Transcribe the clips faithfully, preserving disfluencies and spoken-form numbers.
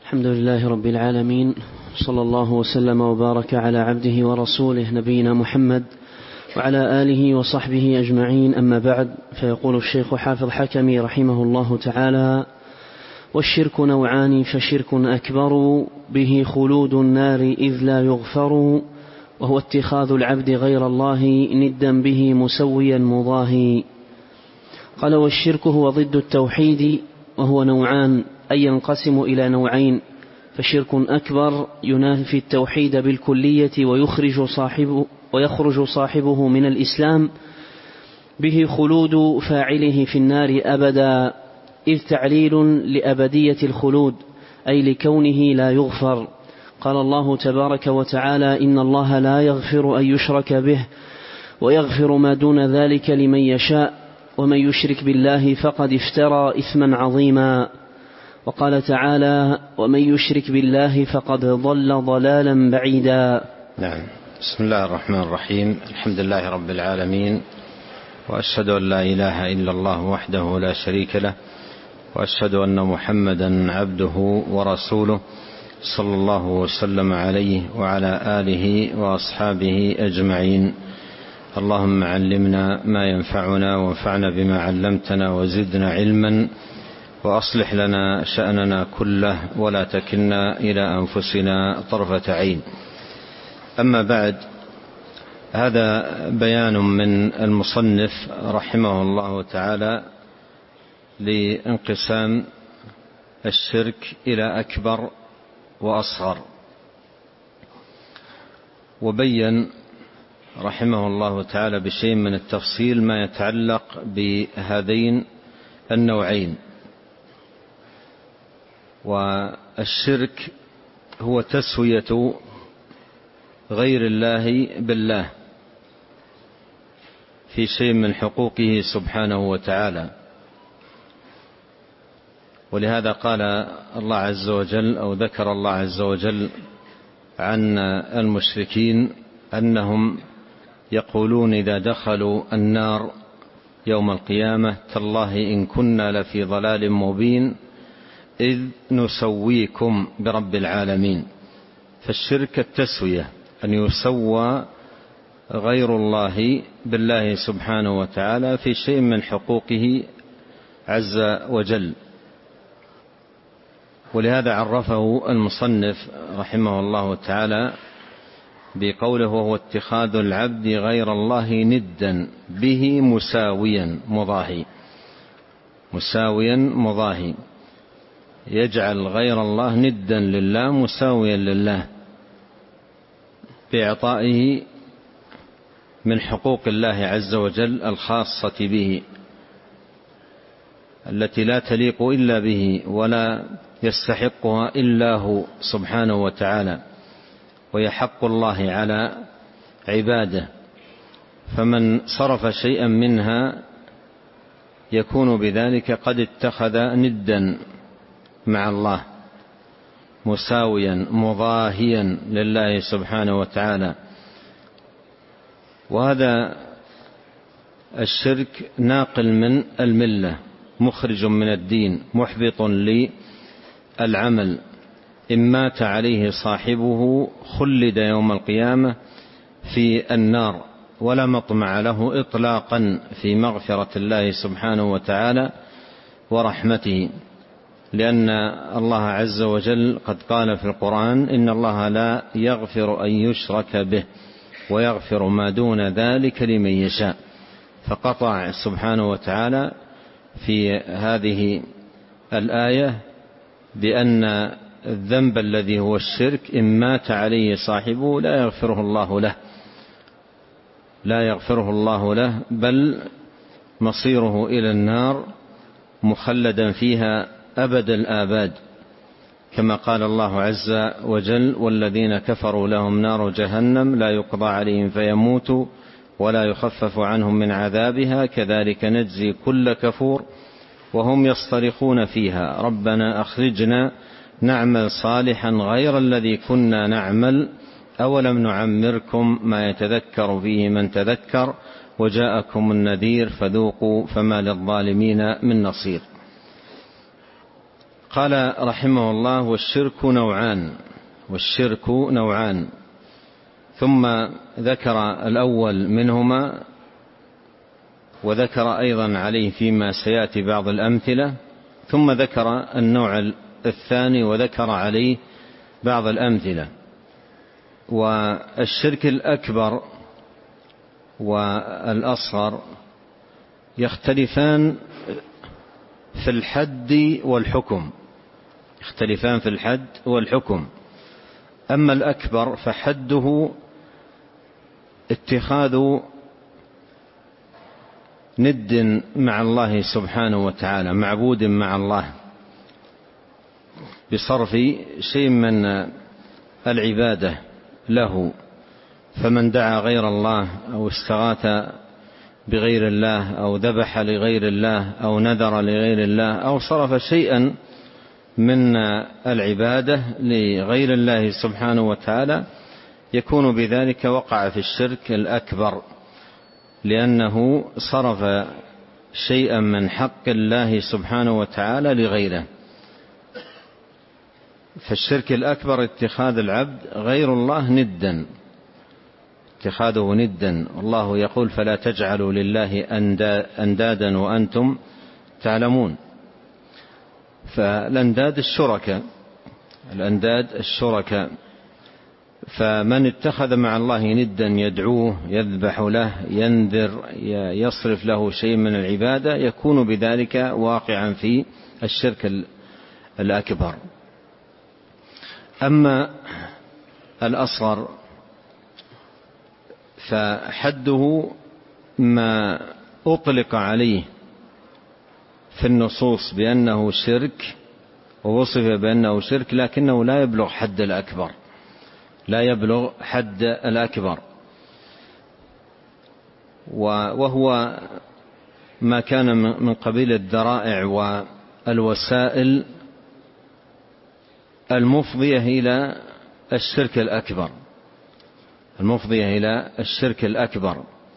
الحمد لله رب العالمين، صلى الله وسلم وبارك على عبده ورسوله نبينا محمد وعلى آله وصحبه أجمعين. أما بعد، فيقول الشيخ حافظ حكمي رحمه الله تعالى: والشرك نوعان، فشرك أكبر به خلود النار إذ لا يغفر، وهو اتخاذ العبد غير الله ندا به مسويا مضاهي. قال: والشرك هو ضد التوحيد، وهو نوعان، أي ينقسم إلى نوعين: فشرك أكبر ينافي التوحيد بالكلية ويخرج صاحبه, ويخرج صاحبه من الإسلام، به خلود فاعله في النار أبدا، إذ تعليل لأبدية الخلود، أي لكونه لا يغفر. قال الله تبارك وتعالى: إن الله لا يغفر أن يشرك به ويغفر ما دون ذلك لمن يشاء، ومن يشرك بالله فقد افترى إثما عظيما. وقال تعالى: ومن يشرك بالله فقد ضل ضلالا بعيدا. نعم. بسم الله الرحمن الرحيم. الحمد لله رب العالمين، وأشهد أن لا إله إلا الله وحده لا شريك له، وأشهد أن محمدا عبده ورسوله، صلى الله وسلم عليه وعلى آله وأصحابه أجمعين. اللهم علمنا ما ينفعنا، وانفعنا بما علمتنا، وزدنا علما، وأصلح لنا شأننا كله، ولا تكلنا إلى أنفسنا طرفة عين. أما بعد، هذا بيان من المصنف رحمه الله تعالى لانقسام الشرك إلى أكبر وأصغر، وبين رحمه الله تعالى بشيء من التفصيل ما يتعلق بهذين النوعين. والشرك هو تسوية غير الله بالله في شيء من حقوقه سبحانه وتعالى. ولهذا قال الله عز وجل، أو ذكر الله عز وجل عن المشركين أنهم يقولون إذا دخلوا النار يوم القيامة: تالله إن كنا لفي ضلال مبين إذ نسويكم برب العالمين. فالشرك التسوية، أن يسوى غير الله بالله سبحانه وتعالى في شيء من حقوقه عز وجل. ولهذا عرفه المصنف رحمه الله تعالى بقوله: وهو اتخاذ العبد غير الله ندا به مساويا مضاهي. مساويا مضاهي، يجعل غير الله ندا لله مساويا لله بإعطائه من حقوق الله عز وجل الخاصة به، التي لا تليق إلا به ولا يستحقها إلا هو سبحانه وتعالى، وهي حق الله على عباده. فمن صرف شيئا منها يكون بذلك قد اتخذ ندا مع الله، مساويا مضاهيا لله سبحانه وتعالى. وهذا الشرك ناقل من الملة، مخرج من الدين، محبط للعمل. إن مات عليه صاحبه خلد يوم القيامة في النار، ولا مطمع له إطلاقا في مغفرة الله سبحانه وتعالى ورحمته، لأن الله عز وجل قد قال في القرآن: إن الله لا يغفر أن يشرك به ويغفر ما دون ذلك لمن يشاء. فقطع سبحانه وتعالى في هذه الآية بأن الذنب الذي هو الشرك إن مات عليه صاحبه لا يغفره الله له، لا يغفره الله له، بل مصيره إلى النار مخلدا فيها أبد الآباد، كما قال الله عز وجل: والذين كفروا لهم نار جهنم لا يقضى عليهم فيموتوا ولا يخفف عنهم من عذابها كذلك نجزي كل كفور وهم يصطرخون فيها ربنا أخرجنا نعمل صالحا غير الذي كنا نعمل أولم نعمركم ما يتذكر فيه من تذكر وجاءكم النذير فذوقوا فما للظالمين من نصير. قال رحمه الله: والشرك نوعان والشرك نوعان ثم ذكر الأول منهما، وذكر أيضا عليه فيما سيأتي بعض الأمثلة، ثم ذكر النوع الثاني وذكر عليه بعض الأمثلة. والشرك الأكبر والأصغر يختلفان في الحد والحكم يختلفان في الحد والحكم. أما الأكبر فحده اتخاذ ند مع الله سبحانه وتعالى، معبود مع الله، بصرف شيء من العبادة له. فمن دعا غير الله أو استغاث بغير الله أو ذبح لغير الله أو نذر لغير الله أو صرف شيئا من العبادة لغير الله سبحانه وتعالى، يكون بذلك وقع في الشرك الأكبر، لأنه صرف شيئا من حق الله سبحانه وتعالى لغيره. فالشرك الأكبر اتخاذ العبد غير الله ندا، اتخاذه ندا. والله يقول: فلا تجعلوا لله أندادا وأنتم تعلمون. فالأنداد الشركاء الأنداد الشركاء فمن اتخذ مع الله ندا يدعوه، يذبح له، ينذر، يصرف له شيء من العبادة، يكون بذلك واقعا في الشرك الأكبر. أما الأصغر فحده ما أطلق عليه في النصوص بأنه شرك ووصف بأنه شرك، لكنه لا يبلغ حد الأكبر لا يبلغ حد الأكبر وهو ما كان من قبيل الذرائع والوسائل المفضية إلى الشرك الأكبر المفضية إلى الشرك الأكبر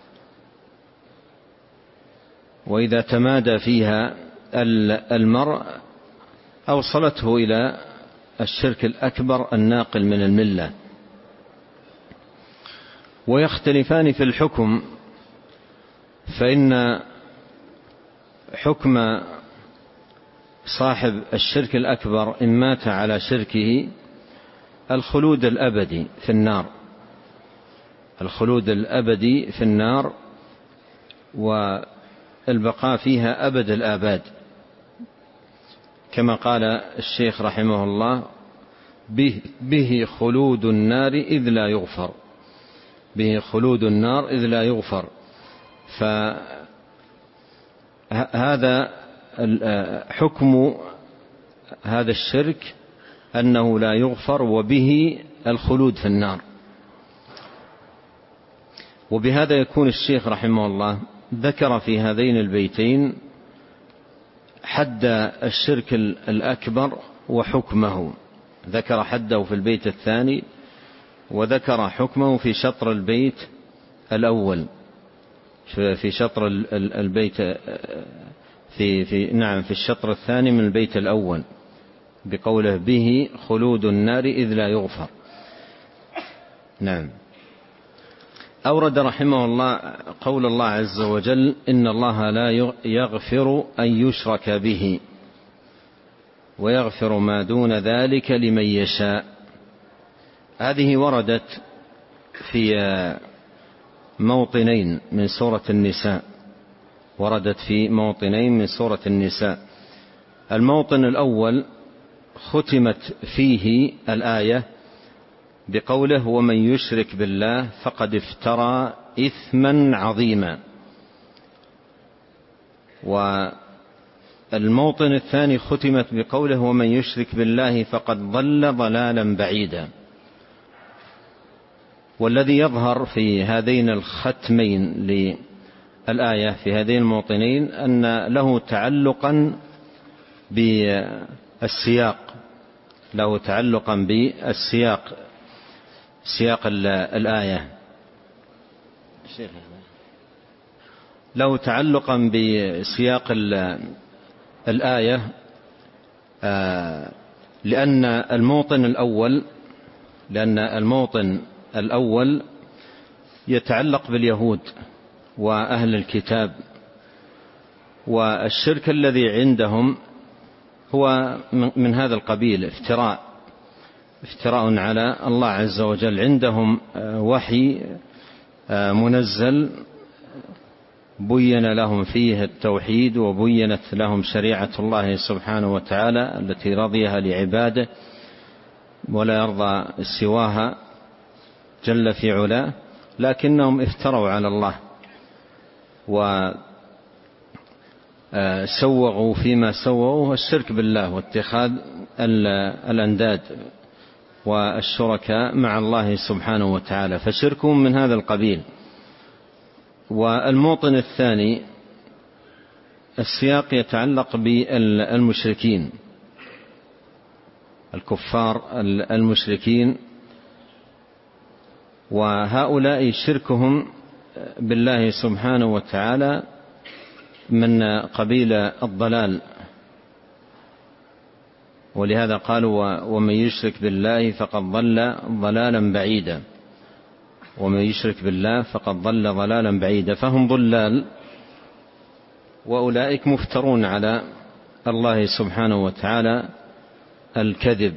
وإذا تمادى فيها المرء أوصلته إلى الشرك الأكبر الناقل من الملة. ويختلفان في الحكم، فإن حكم صاحب الشرك الأكبر إن مات على شركه الخلود الأبدي في النار الخلود الأبدي في النار والبقاء فيها أبد الآباد، كما قال الشيخ رحمه الله: به, به خلود النار إذ لا يغفر به خلود النار إذ لا يغفر. فهذا حكم هذا الشرك أنه لا يغفر وبه الخلود في النار. وبهذا يكون الشيخ رحمه الله ذكر في هذين البيتين حد الشرك الأكبر وحكمه، ذكر حده في البيت الثاني وذكر حكمه في شطر البيت الأول في شطر البيت في في نعم في الشطر الثاني من البيت الأول بقوله: به خلود النار إذ لا يغفر. نعم. أورد رحمه الله قول الله عز وجل: إن الله لا يغفر أن يشرك به ويغفر ما دون ذلك لمن يشاء. هذه وردت في موطنين من سورة النساء وردت في موطنين من سورة النساء. الموطن الأول ختمت فيه الآية بقوله: ومن يشرك بالله فقد افترى إثما عظيما. والموطن الثاني ختمت بقوله: ومن يشرك بالله فقد ضل ضلالا بعيدا. والذي يظهر في هذين الختمين للآية في هذين الموطنين أن له تعلقا بالسياق له تعلقا بالسياق سياق الآية له تعلقا بسياق الآية لأن الموطن الأول لأن الموطن الأول يتعلق باليهود وأهل الكتاب، والشرك الذي عندهم هو من هذا القبيل، افتراء افتراء على الله عز وجل. عندهم وحي منزل بين لهم فيه التوحيد، وبينت لهم شريعة الله سبحانه وتعالى التي رضيها لعباده ولا يرضى سواها جل في علاه، لكنهم افتروا على الله وسوغوا فيما سوغوا الشرك بالله واتخاذ الأنداد والشركاء مع الله سبحانه وتعالى، فشركهم من هذا القبيل. والموطن الثاني السياق يتعلق بالمشركين الكفار المشركين، وهؤلاء شركهم بالله سبحانه وتعالى من قبيل الضلال، ولهذا قالوا ومن يشرك بالله فقد ضل ضلالا بعيدا، ومن يشرك بالله فقد ضل ضلالا بعيدا، فهم ضلال، وأولئك مفترون على الله سبحانه وتعالى الكذب.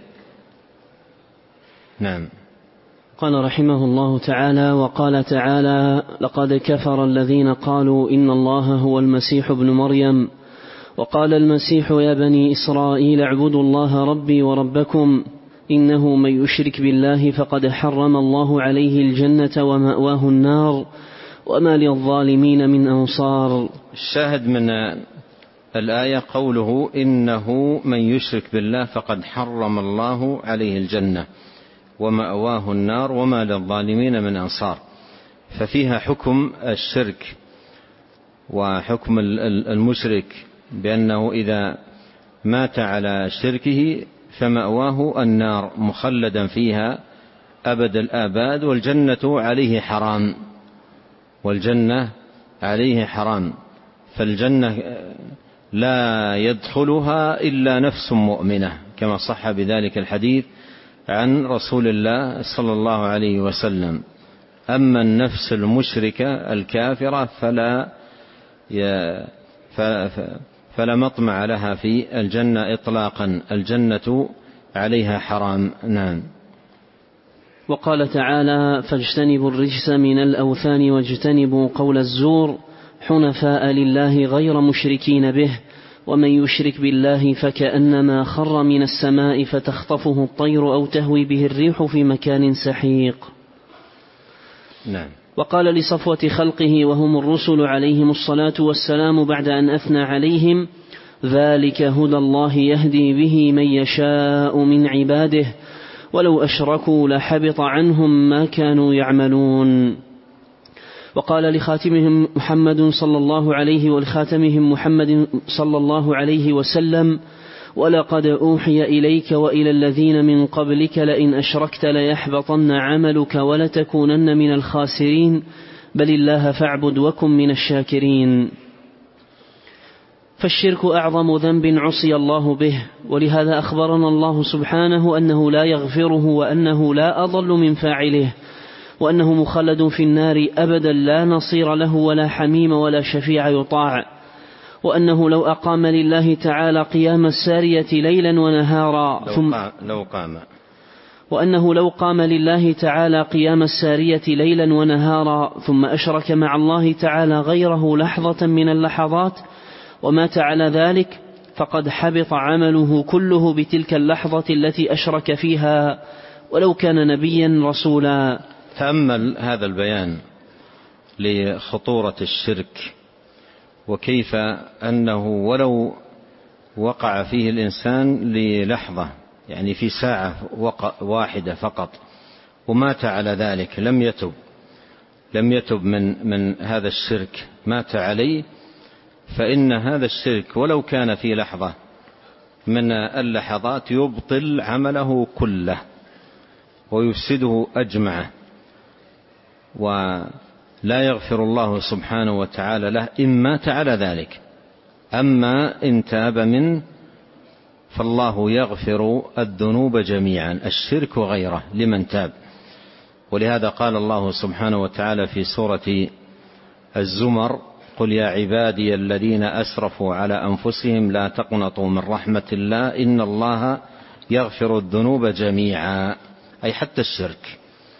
نعم. قال رحمه الله تعالى: وقال تعالى: لقد كفر الذين قالوا إن الله هو المسيح ابن مريم، وقال المسيح يا بني إسرائيل اعبدوا الله ربي وربكم إنه من يشرك بالله فقد حرم الله عليه الجنة ومأواه النار وما للظالمين من أنصار. الشاهد من الآية قوله إنه من يشرك بالله فقد حرم الله عليه الجنة ومأواه النار وما للظالمين من أنصار، ففيها حكم الشرك وحكم المشرك بأنه إذا مات على شركه فمأواه النار مخلدا فيها أبد الآباد، والجنة عليه حرام والجنة عليه حرام فالجنة لا يدخلها إلا نفس مؤمنة، كما صح بذلك الحديث عن رسول الله صلى الله عليه وسلم. أما النفس المشركة الكافرة فلا فلا مطمع لها في الجنة إطلاقا، الجنة عليها حرام. نعم. وقال تعالى: فاجتنبوا الرجس من الأوثان واجتنبوا قول الزور حنفاء لله غير مشركين به ومن يشرك بالله فكأنما خر من السماء فتخطفه الطير أو تهوي به الريح في مكان سحيق. نعم. وقال لصفوة خلقه وهم الرسل عليهم الصلاة والسلام بعد أن أثنى عليهم: ذلك هدى الله يهدي به من يشاء من عباده ولو أشركوا لحبط عنهم ما كانوا يعملون. وقال لخاتمهم محمد صلى الله عليه ولخاتمهم محمد صلى الله عليه وسلم: ولقد أوحي إليك وإلى الذين من قبلك لئن أشركت ليحبطن عملك ولتكونن من الخاسرين بل الله فاعبد وكن من الشاكرين. فالشرك أعظم ذنب عصي الله به، ولهذا أخبرنا الله سبحانه أنه لا يغفره وأنه لا أضل من فاعله، وأنه مخلد في النار أبدا لا نصير له ولا حميم ولا شفيع يطاع، وأنه لو أقام لله تعالى قيام السارية ليلا ونهارا ثم لو قام وأنه لو قام لله تعالى قيام السارية ليلا ونهارا ثم أشرك مع الله تعالى غيره لحظة من اللحظات ومات على ذلك فقد حبط عمله كله بتلك اللحظة التي أشرك فيها ولو كان نبيا رسولا. تأمل هذا البيان لخطورة الشرك، وكيف أنه ولو وقع فيه الإنسان للحظة، يعني في ساعة واحدة فقط، ومات على ذلك لم يتب لم يتب من من هذا الشرك، مات عليه، فإن هذا الشرك ولو كان في لحظة من اللحظات يبطل عمله كله ويفسده أجمعه، ولا يغفر الله سبحانه وتعالى له إن مات على ذلك. أما إن تاب منه فالله يغفر الذنوب جميعا، الشرك وغيره، لمن تاب. ولهذا قال الله سبحانه وتعالى في سورة الزمر: قل يا عبادي الذين أسرفوا على أنفسهم لا تقنطوا من رحمة الله إن الله يغفر الذنوب جميعا، أي حتى الشرك.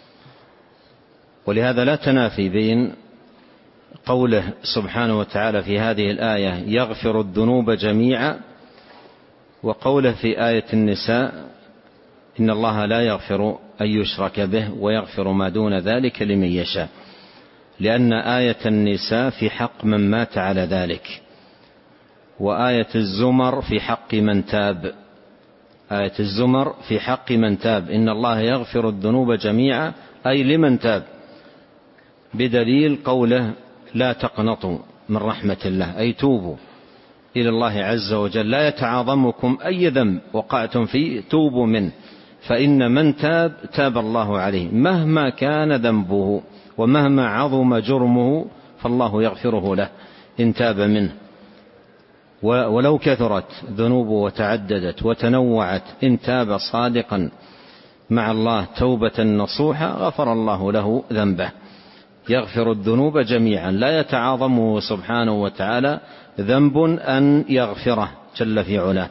ولهذا لا تنافي بين قوله سبحانه وتعالى في هذه الآية يغفر الذنوب جميعا وقوله في آية النساء إن الله لا يغفر أن يشرك به ويغفر ما دون ذلك لمن يشاء، لأن آية النساء في حق من مات على ذلك، وآية الزمر في حق من تاب. آية الزمر في حق من تاب، إن الله يغفر الذنوب جميعا أي لمن تاب، بدليل قوله لا تقنطوا من رحمة الله، أي توبوا إلى الله عز وجل، لا يتعاظمكم أي ذنب وقعتم فيه توبوا منه، فإن من تاب تاب الله عليه مهما كان ذنبه ومهما عظم جرمه، فالله يغفره له إن تاب منه. ولو كثرت ذنوبه وتعددت وتنوعت، إن تاب صادقا مع الله توبة نصوحة غفر الله له ذنبه. يغفر الذنوب جميعا، لا يتعاظمه سبحانه وتعالى ذنب أن يغفره جل في علاه.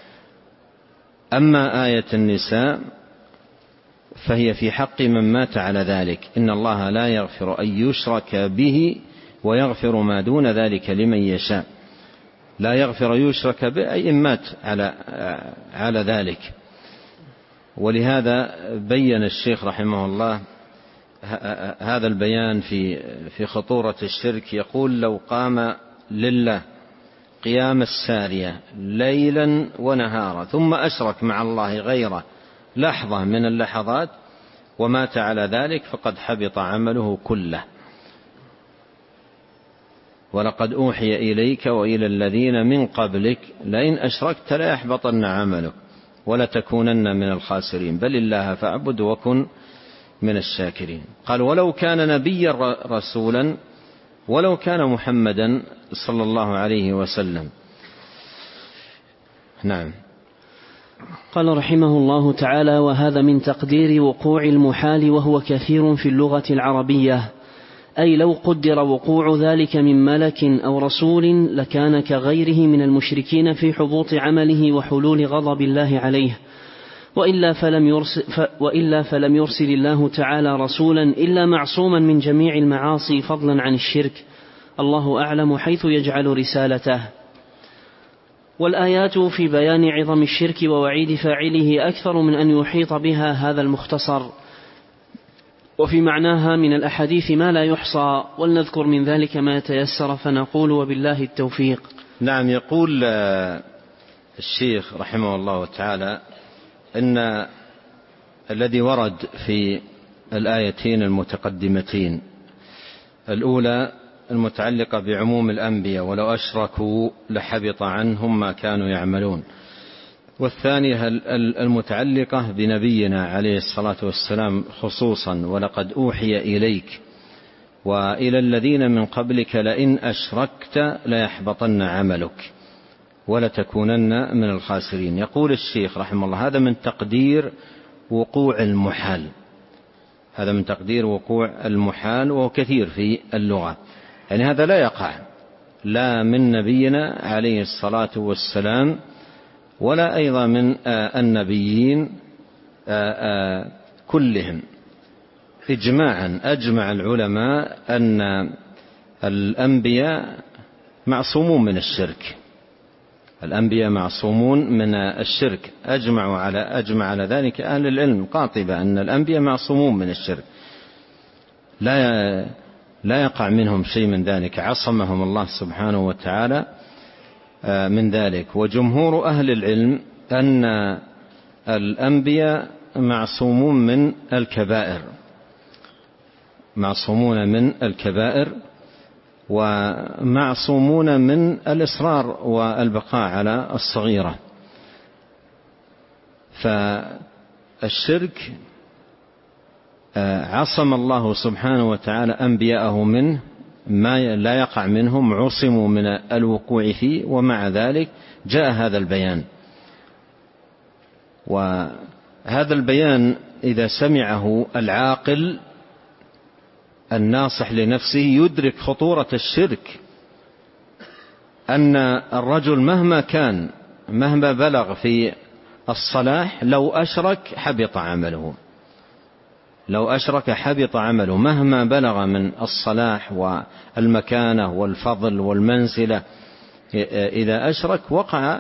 أما آية النساء فهي في حق من مات على ذلك، إن الله لا يغفر أن يشرك به ويغفر ما دون ذلك لمن يشاء. لا يغفر يشرك به أي إن مات على على ذلك. ولهذا بين الشيخ رحمه الله هذا البيان في في خطورة الشرك. يقول: لو قام لله قيام السارية ليلا ونهارا ثم أشرك مع الله غيره لحظة من اللحظات ومات على ذلك فقد حبط عمله كله. ولقد أوحي إليك وإلى الذين من قبلك لئن أشركت ليحبطن عملك ولتكونن من الخاسرين بل الله فاعبد وكن من الشاكرين. قال: ولو كان نبيا رسولا ولو كان محمدا صلى الله عليه وسلم. نعم. قال رحمه الله تعالى: وهذا من تقدير وقوع المحال وهو كثير في اللغة العربية، أي لو قدر وقوع ذلك من ملك أو رسول لكان كغيره من المشركين في حبوط عمله وحلول غضب الله عليه، وإلا فلم يرسل, وإلا فلم يرسل الله تعالى رسولا إلا معصوما من جميع المعاصي فضلا عن الشرك، الله أعلم حيث يجعل رسالته. والآيات في بيان عظم الشرك ووعيد فاعله أكثر من أن يحيط بها هذا المختصر، وفي معناها من الأحاديث ما لا يحصى، ولنذكر من ذلك ما يتيسر فنقول وبالله التوفيق. نعم. يقول الشيخ رحمه الله تعالى إن الذي ورد في الآيتين المتقدمتين، الأولى المتعلقة بعموم الأنبياء ولو أشركوا لحبط عنهم ما كانوا يعملون، والثانية المتعلقة بنبينا عليه الصلاة والسلام خصوصا: ولقد أوحي إليك وإلى الذين من قبلك لئن أشركت ليحبطن عملك ولتكونن من الخاسرين. يقول الشيخ رحمه الله: هذا من تقدير وقوع المحال، هذا من تقدير وقوع المحال وهو كثير في اللغة، يعني هذا لا يقع لا من نبينا عليه الصلاة والسلام ولا أيضا من النبيين كلهم إجماعا. أجمع العلماء أن الأنبياء معصومون من الشرك، الأنبياء معصومون من الشرك، أجمعوا على أجمع على ذلك أهل العلم قاطبة أن الأنبياء معصومون من الشرك، لا لا يقع منهم شيء من ذلك، عصمهم الله سبحانه وتعالى من ذلك. وجمهور أهل العلم أن الأنبياء معصومون من الكبائر، معصومون من الكبائر ومعصومون من الإصرار والبقاء على الصغيرة. فالشرك عصم الله سبحانه وتعالى أنبياءه منه، ما لا يقع منهم، عصموا من الوقوع فيه، ومع ذلك جاء هذا البيان. وهذا البيان إذا سمعه العاقل الناصح لنفسه يدرك خطورة الشرك، أن الرجل مهما كان مهما بلغ في الصلاح لو أشرك حبط عمله، لو أشرك حبط عمله مهما بلغ من الصلاح والمكانة والفضل والمنزلة، إذا أشرك وقع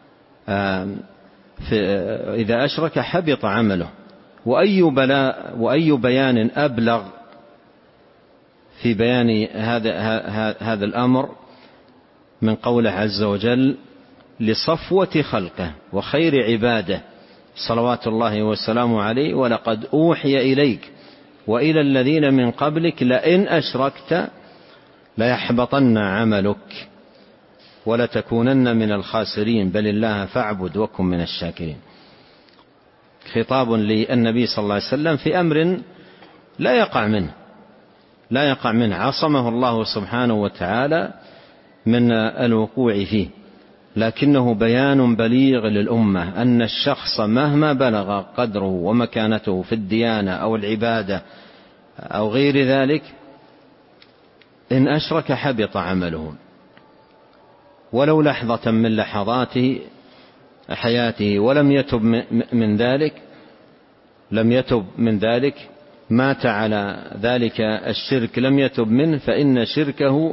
في إذا أشرك حبط عمله. وأي بلاء وأي بيان أبلغ في بيان هذا هذا الأمر من قوله عز وجل لصفوة خلقه وخير عباده صلوات الله وسلامه عليه ولقد أوحي إليك وإلى الذين من قبلك لئن أشركت ليحبطن عملك ولتكونن من الخاسرين بل الله فاعبد وكن من الشاكرين. خطاب للنبي صلى الله عليه وسلم في أمر لا يقع منه لا يقع منه عصمه الله سبحانه وتعالى من الوقوع فيه، لكنه بيان بليغ للأمة أن الشخص مهما بلغ قدره ومكانته في الديانة أو العبادة أو غير ذلك إن أشرك حبط عمله ولو لحظة من لحظات حياته ولم يتب من ذلك لم يتب من ذلك مات على ذلك الشرك لم يتب منه، فإن شركه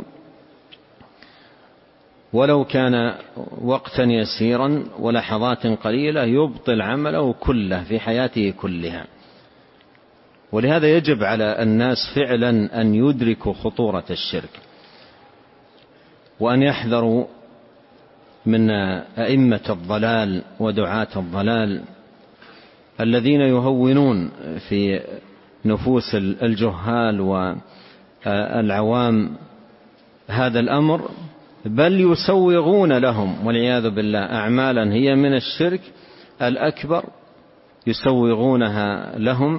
ولو كان وقتا يسيرا ولحظات قليلة يبطل عمله كله في حياته كلها. ولهذا يجب على الناس فعلا أن يدركوا خطورة الشرك وأن يحذروا من أئمة الضلال ودعاة الضلال الذين يهونون في نفوس الجهال والعوام هذا الأمر، بل يسوغون لهم والعياذ بالله أعمالا هي من الشرك الأكبر يسوغونها لهم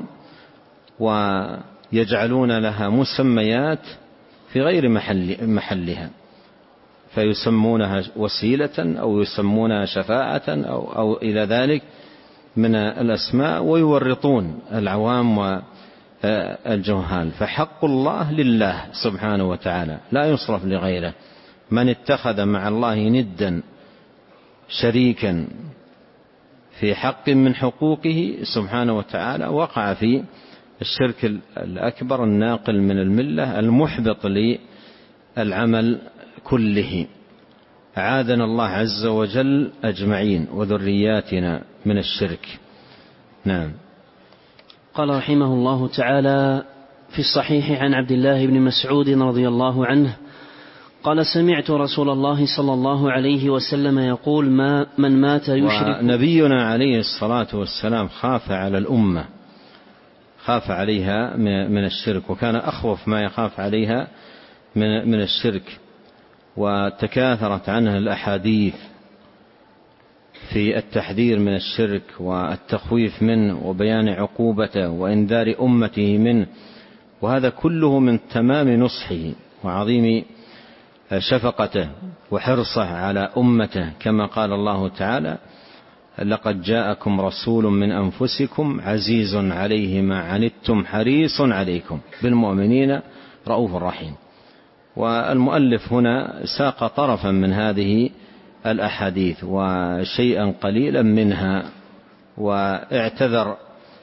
ويجعلون لها مسميات في غير محل محلها، فيسمونها وسيلة أو يسمونها شفاعة أو, أو إلى ذلك من الأسماء ويورطون العوام والجهال. فحق الله لله سبحانه وتعالى لا يصرف لغيره. من اتخذ مع الله ندا شريكا في حق من حقوقه سبحانه وتعالى وقع في الشرك الأكبر الناقل من الملة المحبط للعمل كله. أعاذنا الله عز وجل أجمعين وذرياتنا من الشرك. نعم. قال رحمه الله تعالى في الصحيح عن عبد الله بن مسعود رضي الله عنه قال سمعت رسول الله صلى الله عليه وسلم يقول ما من مات يشرك. ونبينا عليه الصلاة والسلام خاف على الأمة خاف عليها من الشرك، وكان أخوف ما يخاف عليها من الشرك، وتكاثرت عنه الأحاديث في التحذير من الشرك والتخويف منه وبيان عقوبته وإنذار أمته منه، وهذا كله من تمام نصحه وعظيم شفقته وحرصه على أمته، كما قال الله تعالى لقد جاءكم رسول من أنفسكم عزيز عليه ما عنتم حريص عليكم بالمؤمنين رؤوف رحيم. والمؤلف هنا ساق طرفا من هذه الأحاديث وشيئا قليلا منها، واعتذر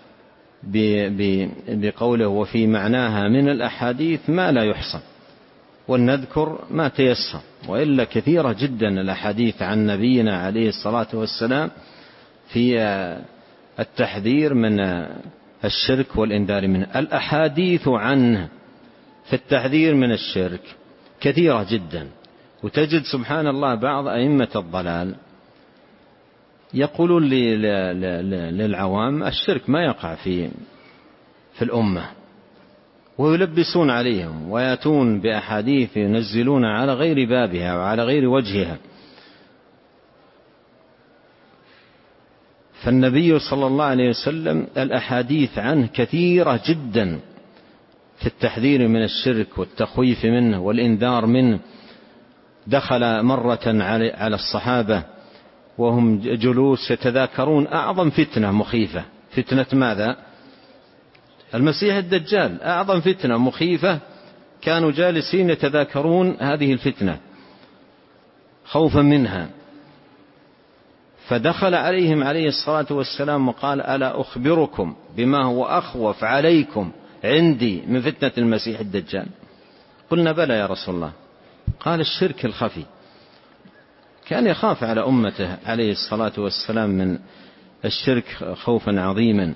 بقوله وفي معناها من الأحاديث ما لا يحصى، ولنذكر ما تيسر، وإلا كثيرة جدا الأحاديث عن نبينا عليه الصلاة والسلام في التحذير من الشرك والإنذار منه. الأحاديث عنه في التحذير من الشرك كثيرة جدا، وتجد سبحان الله بعض أئمة الضلال يقولون للعوام الشرك ما يقع في في الأمة، ويلبسون عليهم ويأتون بأحاديث ينزلون على غير بابها وعلى غير وجهها. فالنبي صلى الله عليه وسلم الأحاديث عنه كثيرة جدا في التحذير من الشرك والتخويف منه والإنذار منه. دخل مرة على الصحابة وهم جلوس يتذاكرون أعظم فتنة مخيفة. فتنة ماذا؟ المسيح الدجال، أعظم فتنة مخيفة. كانوا جالسين يتذاكرون هذه الفتنة خوفا منها، فدخل عليهم عليه الصلاة والسلام وقال: ألا أخبركم بما هو أخوف عليكم عندي من فتنة المسيح الدجال؟ قلنا: بلى يا رسول الله. قال: الشرك الخفي. كان يخاف على أمته عليه الصلاة والسلام من الشرك خوفا عظيما.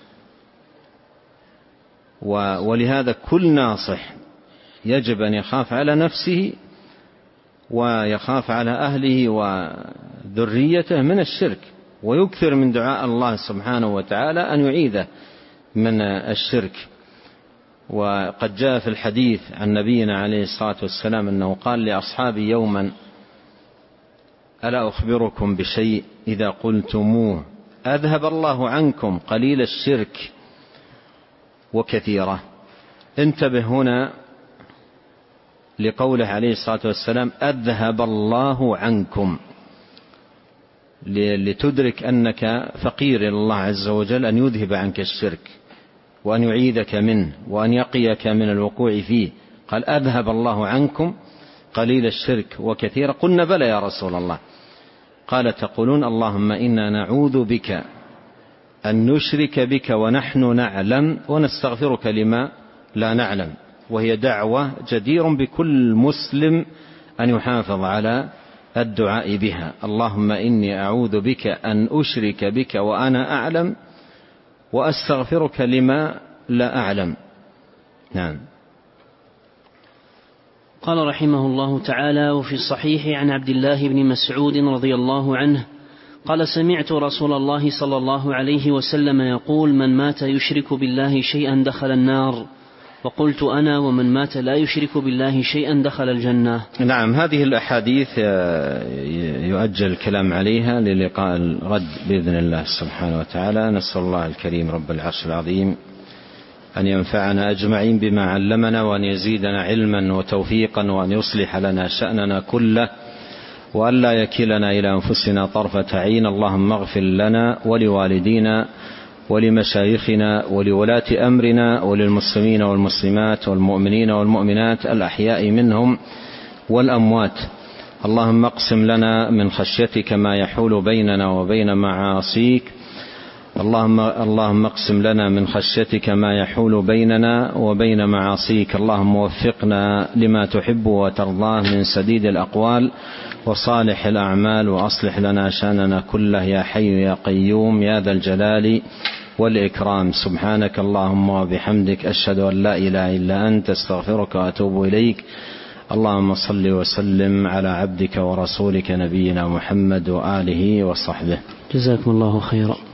ولهذا كل ناصح يجب أن يخاف على نفسه ويخاف على أهله وذريته من الشرك، ويكثر من دعاء الله سبحانه وتعالى أن يعيذه من الشرك. وقد جاء في الحديث عن نبينا عليه الصلاة والسلام أنه قال لأصحابه يوما: ألا أخبركم بشيء إذا قلتموه أذهب الله عنكم قليل الشرك وكثيرة. انتبه هنا لقوله عليه الصلاة والسلام: أذهب الله عنكم، لتدرك أنك فقير إلى الله عز وجل أن يذهب عنك الشرك وأن يعيذك منه وأن يقيك من الوقوع فيه. قال: أذهب الله عنكم قليل الشرك وكثيرا. قلنا: بلى يا رسول الله. قال: تقولون اللهم إنا نعوذ بك أن نشرك بك ونحن نعلم ونستغفرك لما لا نعلم. وهي دعوة جدير بكل مسلم أن يحافظ على الدعاء بها: اللهم إني أعوذ بك أن أشرك بك وأنا أعلم وأستغفرك لما لا أعلم. نعم. قال رحمه الله تعالى: وفي الصحيح عن عبد الله بن مسعود رضي الله عنه قال: سمعت رسول الله صلى الله عليه وسلم يقول: من مات يشرك بالله شيئا دخل النار. وقلت أنا: ومن مات لا يشرك بالله شيئا دخل الجنة. نعم. هذه الأحاديث يؤجل الكلام عليها للقاء الرد بإذن الله سبحانه وتعالى. نسأل الله الكريم رب العرش العظيم أن ينفعنا أجمعين بما علمنا، وأن يزيدنا علما وتوفيقا، وأن يصلح لنا شأننا كله، وأن لا يكلنا إلى أنفسنا طرفة عين. اللهم اغفر لنا ولوالدينا ولمشايخنا ولولاة أمرنا وللمسلمين والمسلمات والمؤمنين والمؤمنات الأحياء منهم والأموات. اللهم اقسم لنا من خشيتك ما يحول بيننا وبين معاصيك. اللهم اللهم اقسم لنا من خشيتك ما يحول بيننا وبين معاصيك. اللهم وفقنا لما تحب وترضاه من سديد الأقوال وصالح الأعمال، وأصلح لنا شأننا كله يا حي يا قيوم يا ذا الجلال والإكرام. سبحانك اللهم وبحمدك، أشهد أن لا إله إلا أنت، استغفرك وأتوب إليك. اللهم صل وسلم على عبدك ورسولك نبينا محمد وآله وصحبه. جزاكم الله خيرا.